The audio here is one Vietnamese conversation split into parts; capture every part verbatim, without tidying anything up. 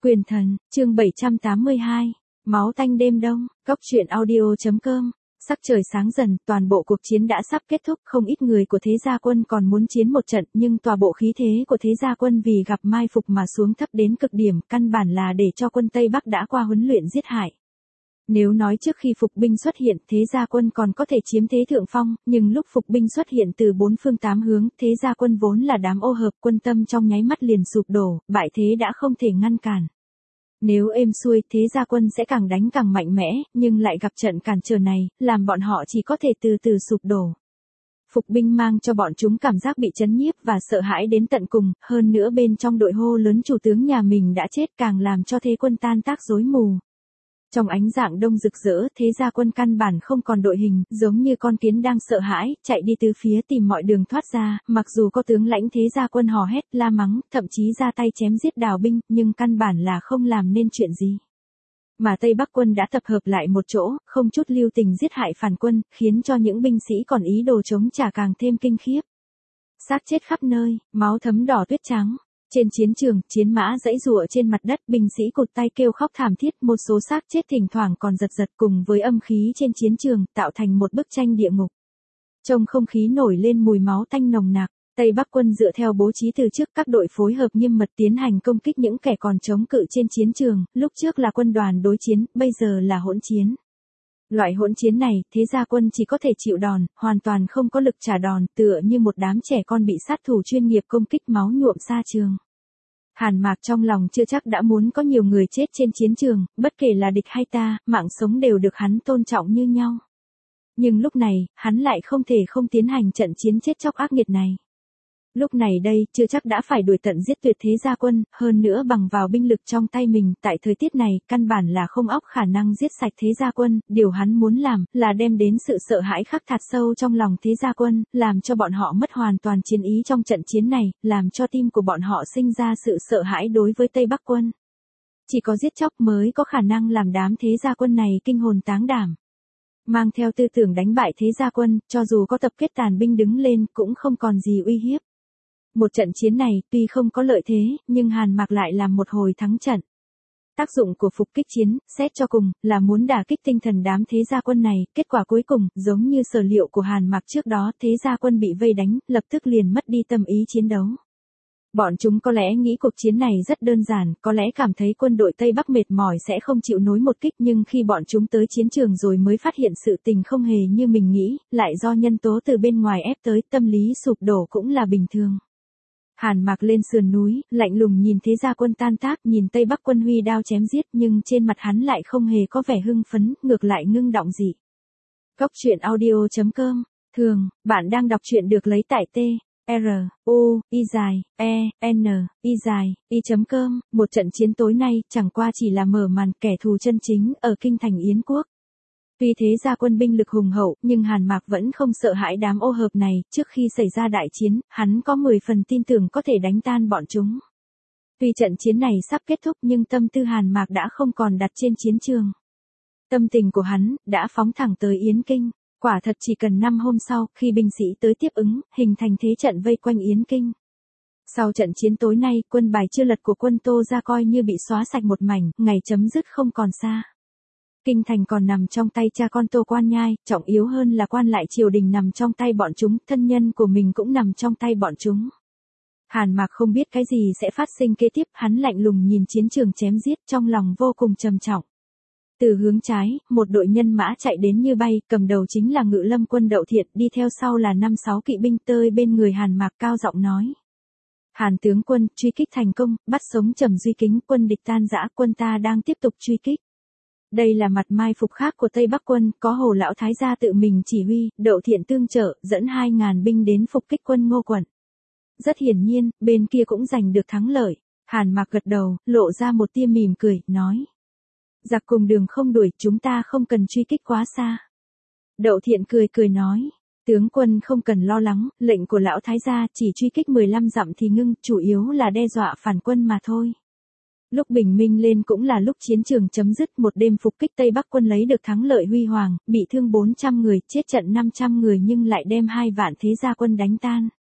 Quyền thần, chương bảy trăm tám mươi hai, máu tanh đêm đông, góc truyện audio.com. Sắc trời sáng dần, toàn bộ cuộc chiến đã sắp kết thúc, không ít người của Thế Gia Quân còn muốn chiến một trận, nhưng tòa bộ khí thế của Thế Gia Quân vì gặp mai phục mà xuống thấp đến cực điểm, căn bản là để cho quân Tây Bắc đã qua huấn luyện giết hại. Nếu nói trước khi phục binh xuất hiện, Thế Gia Quân còn có thể chiếm thế thượng phong, nhưng lúc phục binh xuất hiện từ bốn phương tám hướng, Thế Gia Quân vốn là đám ô hợp, quân tâm trong nháy mắt liền sụp đổ, bại thế đã không thể ngăn cản. Nếu êm xuôi, Thế Gia Quân sẽ càng đánh càng mạnh mẽ, nhưng lại gặp trận cản trở này, làm bọn họ chỉ có thể từ từ sụp đổ. Phục binh mang cho bọn chúng cảm giác bị chấn nhiếp và sợ hãi đến tận cùng, hơn nữa bên trong đội hô lớn chủ tướng nhà mình đã chết càng làm cho thế quân tan tác rối mù. Trong ánh dạng đông rực rỡ, Thế Gia Quân căn bản không còn đội hình, giống như con kiến đang sợ hãi, chạy đi từ phía tìm mọi đường thoát ra, mặc dù có tướng lãnh Thế Gia Quân hò hét, la mắng, thậm chí ra tay chém giết đào binh, nhưng căn bản là không làm nên chuyện gì. Mà Tây Bắc Quân đã tập hợp lại một chỗ, không chút lưu tình giết hại phản quân, khiến cho những binh sĩ còn ý đồ chống trả càng thêm kinh khiếp. Xác chết khắp nơi, máu thấm đỏ tuyết trắng. Trên chiến trường, chiến mã giãy giụa trên mặt đất, binh sĩ cụt tay kêu khóc thảm thiết, một số xác chết thỉnh thoảng còn giật giật cùng với âm khí trên chiến trường, tạo thành một bức tranh địa ngục. Trong không khí nổi lên mùi máu tanh nồng nặc, Tây Bắc Quân dựa theo bố trí từ trước các đội phối hợp nghiêm mật tiến hành công kích những kẻ còn chống cự trên chiến trường, lúc trước là quân đoàn đối chiến, bây giờ là hỗn chiến. Loại hỗn chiến này, Thế Gia Quân chỉ có thể chịu đòn, hoàn toàn không có lực trả đòn, tựa như một đám trẻ con bị sát thủ chuyên nghiệp công kích máu nhuộm xa trường. Hàn Mạc trong lòng chưa chắc đã muốn có nhiều người chết trên chiến trường, bất kể là địch hay ta, mạng sống đều được hắn tôn trọng như nhau. Nhưng lúc này, hắn lại không thể không tiến hành trận chiến chết chóc ác nghiệt này. Lúc này đây, chưa chắc đã phải đuổi tận giết tuyệt Thế Gia Quân, hơn nữa bằng vào binh lực trong tay mình, tại thời tiết này, căn bản là không óc khả năng giết sạch Thế Gia Quân, điều hắn muốn làm, là đem đến sự sợ hãi khắc thạt sâu trong lòng Thế Gia Quân, làm cho bọn họ mất hoàn toàn chiến ý trong trận chiến này, làm cho tim của bọn họ sinh ra sự sợ hãi đối với Tây Bắc Quân. Chỉ có giết chóc mới có khả năng làm đám Thế Gia Quân này kinh hồn táng đảm. Mang theo tư tưởng đánh bại Thế Gia Quân, cho dù có tập kết tàn binh đứng lên, cũng không còn gì uy hiếp. Một trận chiến này, tuy không có lợi thế, nhưng Hàn Mạc lại làm một hồi thắng trận. Tác dụng của phục kích chiến, xét cho cùng, là muốn đả kích tinh thần đám Thế Gia Quân này, kết quả cuối cùng, giống như sở liệu của Hàn Mạc trước đó, Thế Gia Quân bị vây đánh, lập tức liền mất đi tâm ý chiến đấu. Bọn chúng có lẽ nghĩ cuộc chiến này rất đơn giản, có lẽ cảm thấy quân đội Tây Bắc mệt mỏi sẽ không chịu nổi một kích, nhưng khi bọn chúng tới chiến trường rồi mới phát hiện sự tình không hề như mình nghĩ, lại do nhân tố từ bên ngoài ép tới, tâm lý sụp đổ cũng là bình thường. Hàn Mạc lên sườn núi, lạnh lùng nhìn Thế Gia Quân tan tác, nhìn Tây Bắc Quân huy đao chém giết, nhưng trên mặt hắn lại không hề có vẻ hưng phấn, ngược lại ngưng động dị. Góc truyện audio.com. Thường, bạn đang đọc truyện được lấy tại T, R, U, I dài, E, N, I dài, I.com. Một trận chiến tối nay, chẳng qua chỉ là mở màn kẻ thù chân chính, ở kinh thành Yến Quốc. Tuy Thế Gia Quân binh lực hùng hậu, nhưng Hàn Mạc vẫn không sợ hãi đám ô hợp này, trước khi xảy ra đại chiến, hắn có mười phần tin tưởng có thể đánh tan bọn chúng. Tuy trận chiến này sắp kết thúc nhưng tâm tư Hàn Mạc đã không còn đặt trên chiến trường. Tâm tình của hắn, đã phóng thẳng tới Yến Kinh, quả thật chỉ cần năm hôm sau, khi binh sĩ tới tiếp ứng, hình thành thế trận vây quanh Yến Kinh. Sau trận chiến tối nay, quân bài chưa lật của quân Tô Gia coi như bị xóa sạch một mảnh, ngày chấm dứt không còn xa. Kinh thành còn nằm trong tay cha con Tô Quan Nhai, trọng yếu hơn là quan lại triều đình nằm trong tay bọn chúng, thân nhân của mình cũng nằm trong tay bọn chúng. Hàn Mạc không biết cái gì sẽ phát sinh kế tiếp, hắn lạnh lùng nhìn chiến trường chém giết, trong lòng vô cùng trầm trọng. Từ hướng trái, một đội nhân mã chạy đến như bay, cầm đầu chính là Ngự Lâm Quân Đậu Thiện, đi theo sau là năm sáu kỵ binh tơi bên người Hàn Mạc cao giọng nói. Hàn tướng quân, truy kích thành công, bắt sống Trầm Duy Kính, quân địch tan rã, quân ta đang tiếp tục truy kích. Đây là mặt mai phục khác của Tây Bắc Quân, có Hồ Lão Thái gia tự mình chỉ huy, Đậu Thiện tương trợ, dẫn hai ngàn binh đến phục kích quân Ngô Quận. Rất hiển nhiên, bên kia cũng giành được thắng lợi. Hàn Mạc gật đầu, lộ ra một tia mỉm cười, nói. Giặc cùng đường không đuổi, chúng ta không cần truy kích quá xa. Đậu Thiện cười cười nói. Tướng quân không cần lo lắng, lệnh của Lão Thái gia chỉ truy kích mười lăm dặm thì ngưng, chủ yếu là đe dọa phản quân mà thôi. Lúc bình minh lên cũng là lúc chiến trường chấm dứt, một đêm phục kích Tây Bắc Quân lấy được thắng lợi huy hoàng, bị thương bốn trăm người, chết trận năm trăm người nhưng lại đem hai vạn Thế Gia Quân đánh tan.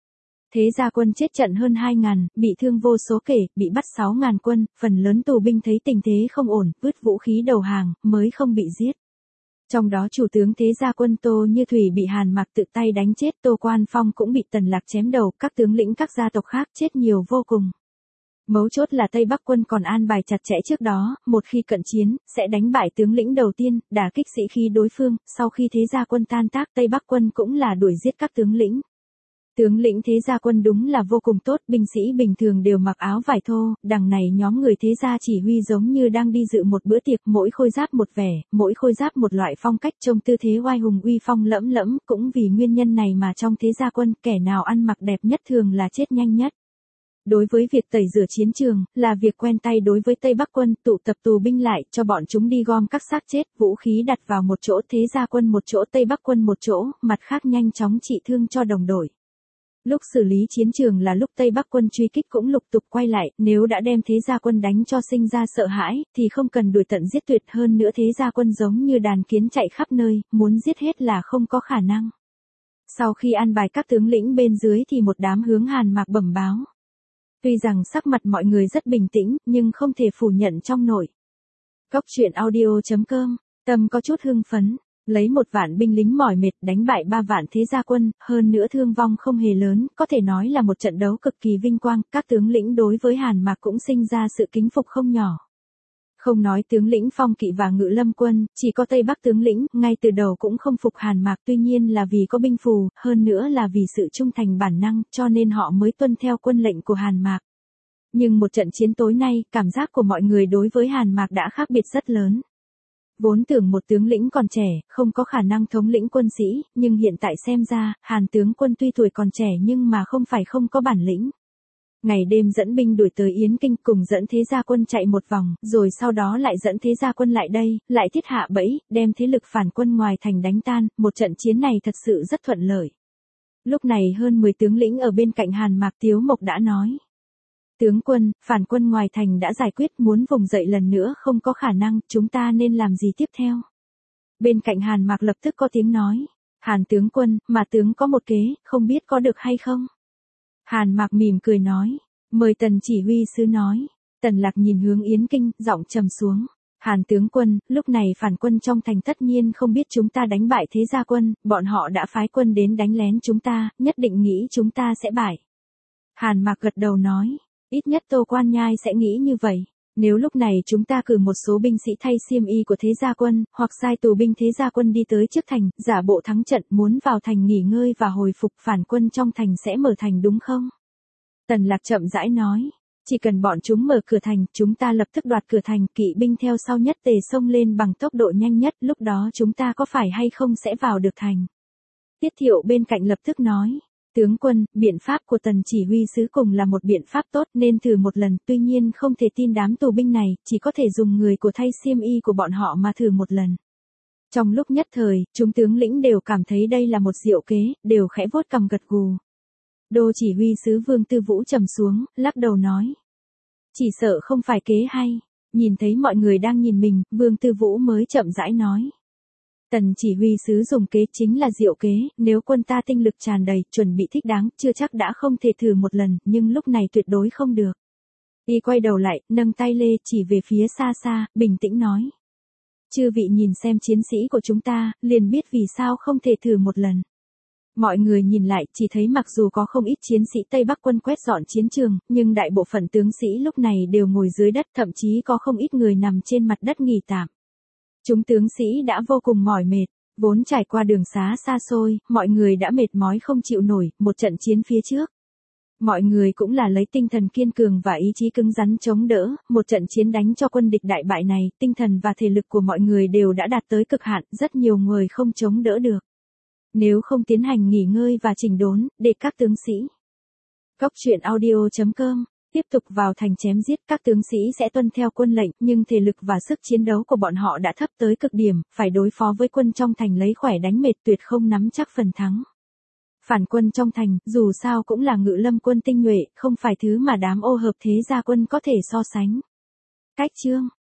Thế gia quân chết trận hơn hai ngàn, bị thương vô số kể, bị bắt sáu ngàn quân, phần lớn tù binh thấy tình thế không ổn, vứt vũ khí đầu hàng, mới không bị giết. Trong đó chủ tướng thế gia quân Tô Như Thủy bị Hàn Mạc tự tay đánh chết, Tô Quan Phong cũng bị Tần Lạc chém đầu, các tướng lĩnh các gia tộc khác chết nhiều vô cùng. Mấu chốt là Tây Bắc quân còn an bài chặt chẽ trước đó, một khi cận chiến, sẽ đánh bại tướng lĩnh đầu tiên, đả kích sĩ khí đối phương, sau khi thế gia quân tan tác Tây Bắc quân cũng là đuổi giết các tướng lĩnh. Tướng lĩnh thế gia quân đúng là vô cùng tốt, binh sĩ bình thường đều mặc áo vải thô, đằng này nhóm người thế gia chỉ huy giống như đang đi dự một bữa tiệc, mỗi khôi giáp một vẻ, mỗi khôi giáp một loại phong cách trông tư thế oai hùng uy phong lẫm lẫm, cũng vì nguyên nhân này mà trong thế gia quân, kẻ nào ăn mặc đẹp nhất thường là chết nhanh nhất. Đối với việc tẩy rửa chiến trường, là việc quen tay đối với Tây Bắc quân, tụ tập tù binh lại, cho bọn chúng đi gom các xác chết, vũ khí đặt vào một chỗ, thế gia quân một chỗ, Tây Bắc quân một chỗ, mặt khác nhanh chóng trị thương cho đồng đội. Lúc xử lý chiến trường là lúc Tây Bắc quân truy kích cũng lục tục quay lại, nếu đã đem thế gia quân đánh cho sinh ra sợ hãi, thì không cần đuổi tận giết tuyệt, hơn nữa thế gia quân giống như đàn kiến chạy khắp nơi, muốn giết hết là không có khả năng. Sau khi an bài các tướng lĩnh bên dưới thì một đám hướng Hàn Mạc bẩm báo. Tuy rằng sắc mặt mọi người rất bình tĩnh, nhưng không thể phủ nhận trong nội. Cốc truyện audio chấm com, tâm có chút hưng phấn. Lấy một vạn binh lính mỏi mệt đánh bại ba vạn thế gia quân, hơn nữa thương vong không hề lớn, có thể nói là một trận đấu cực kỳ vinh quang, các tướng lĩnh đối với Hàn Mạc cũng sinh ra sự kính phục không nhỏ. Không nói tướng lĩnh Phong Kỵ và Ngự Lâm quân, chỉ có Tây Bắc tướng lĩnh, ngay từ đầu cũng không phục Hàn Mạc, tuy nhiên là vì có binh phù, hơn nữa là vì sự trung thành bản năng, cho nên họ mới tuân theo quân lệnh của Hàn Mạc. Nhưng một trận chiến tối nay, cảm giác của mọi người đối với Hàn Mạc đã khác biệt rất lớn. Vốn tưởng một tướng lĩnh còn trẻ, không có khả năng thống lĩnh quân sĩ, nhưng hiện tại xem ra, Hàn tướng quân tuy tuổi còn trẻ nhưng mà không phải không có bản lĩnh. Ngày đêm dẫn binh đuổi tới Yến Kinh cùng dẫn thế gia quân chạy một vòng, rồi sau đó lại dẫn thế gia quân lại đây, lại thiết hạ bẫy, đem thế lực phản quân ngoài thành đánh tan, một trận chiến này thật sự rất thuận lợi. Lúc này hơn mười tướng lĩnh ở bên cạnh Hàn Mạc Tiếu Mộc đã nói. Tướng quân, phản quân ngoài thành đã giải quyết, muốn vùng dậy lần nữa không có khả năng, chúng ta nên làm gì tiếp theo? Bên cạnh Hàn Mạc lập tức có tiếng nói. Hàn tướng quân, mà tướng có một kế, không biết có được hay không? Hàn Mạc mỉm cười nói. Mời Tần chỉ huy sứ nói. Tần Lạc nhìn hướng Yến Kinh, giọng trầm xuống. Hàn tướng quân, lúc này phản quân trong thành tất nhiên không biết chúng ta đánh bại thế gia quân, bọn họ đã phái quân đến đánh lén chúng ta, nhất định nghĩ chúng ta sẽ bại. Hàn Mạc gật đầu nói. Ít nhất Tô Quan Nhai sẽ nghĩ như vậy. Nếu lúc này chúng ta cử một số binh sĩ thay xiêm y của thế gia quân, hoặc sai tù binh thế gia quân đi tới trước thành, giả bộ thắng trận muốn vào thành nghỉ ngơi và hồi phục, phản quân trong thành sẽ mở thành đúng không? Tần Lạc chậm rãi nói. Chỉ cần bọn chúng mở cửa thành, chúng ta lập tức đoạt cửa thành, kỵ binh theo sau nhất tề xông lên bằng tốc độ nhanh nhất, lúc đó chúng ta có phải hay không sẽ vào được thành. Tiết Thiệu bên cạnh lập tức nói. Tướng quân, biện pháp của Tần chỉ huy sứ cùng là một biện pháp tốt nên thử một lần, tuy nhiên không thể tin đám tù binh này, chỉ có thể dùng người của thay xiêm y của bọn họ mà thử một lần. Trong lúc nhất thời, chúng tướng lĩnh đều cảm thấy đây là một diệu kế, đều khẽ vuốt cằm gật gù. Đô chỉ huy sứ Vương Tư Vũ trầm xuống, lắc đầu nói. Chỉ sợ không phải kế hay. Nhìn thấy mọi người đang nhìn mình, Vương Tư Vũ mới chậm rãi nói. Tần chỉ huy sứ dùng kế chính là diệu kế, nếu quân ta tinh lực tràn đầy, chuẩn bị thích đáng, chưa chắc đã không thể thử một lần, nhưng lúc này tuyệt đối không được. Y quay đầu lại, nâng tay lê chỉ về phía xa xa, bình tĩnh nói. Chư vị nhìn xem chiến sĩ của chúng ta, liền biết vì sao không thể thử một lần. Mọi người nhìn lại, chỉ thấy mặc dù có không ít chiến sĩ Tây Bắc quân quét dọn chiến trường, nhưng đại bộ phận tướng sĩ lúc này đều ngồi dưới đất, thậm chí có không ít người nằm trên mặt đất nghỉ tạm. Chúng tướng sĩ đã vô cùng mỏi mệt, vốn trải qua đường xá xa xôi, mọi người đã mệt mỏi không chịu nổi, một trận chiến phía trước. Mọi người cũng là lấy tinh thần kiên cường và ý chí cứng rắn chống đỡ, một trận chiến đánh cho quân địch đại bại này, tinh thần và thể lực của mọi người đều đã đạt tới cực hạn, rất nhiều người không chống đỡ được. Nếu không tiến hành nghỉ ngơi và chỉnh đốn, để các tướng sĩ. Cốc truyện audio chấm com tiếp tục vào thành chém giết, các tướng sĩ sẽ tuân theo quân lệnh, nhưng thể lực và sức chiến đấu của bọn họ đã thấp tới cực điểm, phải đối phó với quân trong thành lấy khỏe đánh mệt, tuyệt không nắm chắc phần thắng. Phản quân trong thành, dù sao cũng là Ngự Lâm quân tinh nhuệ, không phải thứ mà đám ô hợp thế gia quân có thể so sánh. Cách chương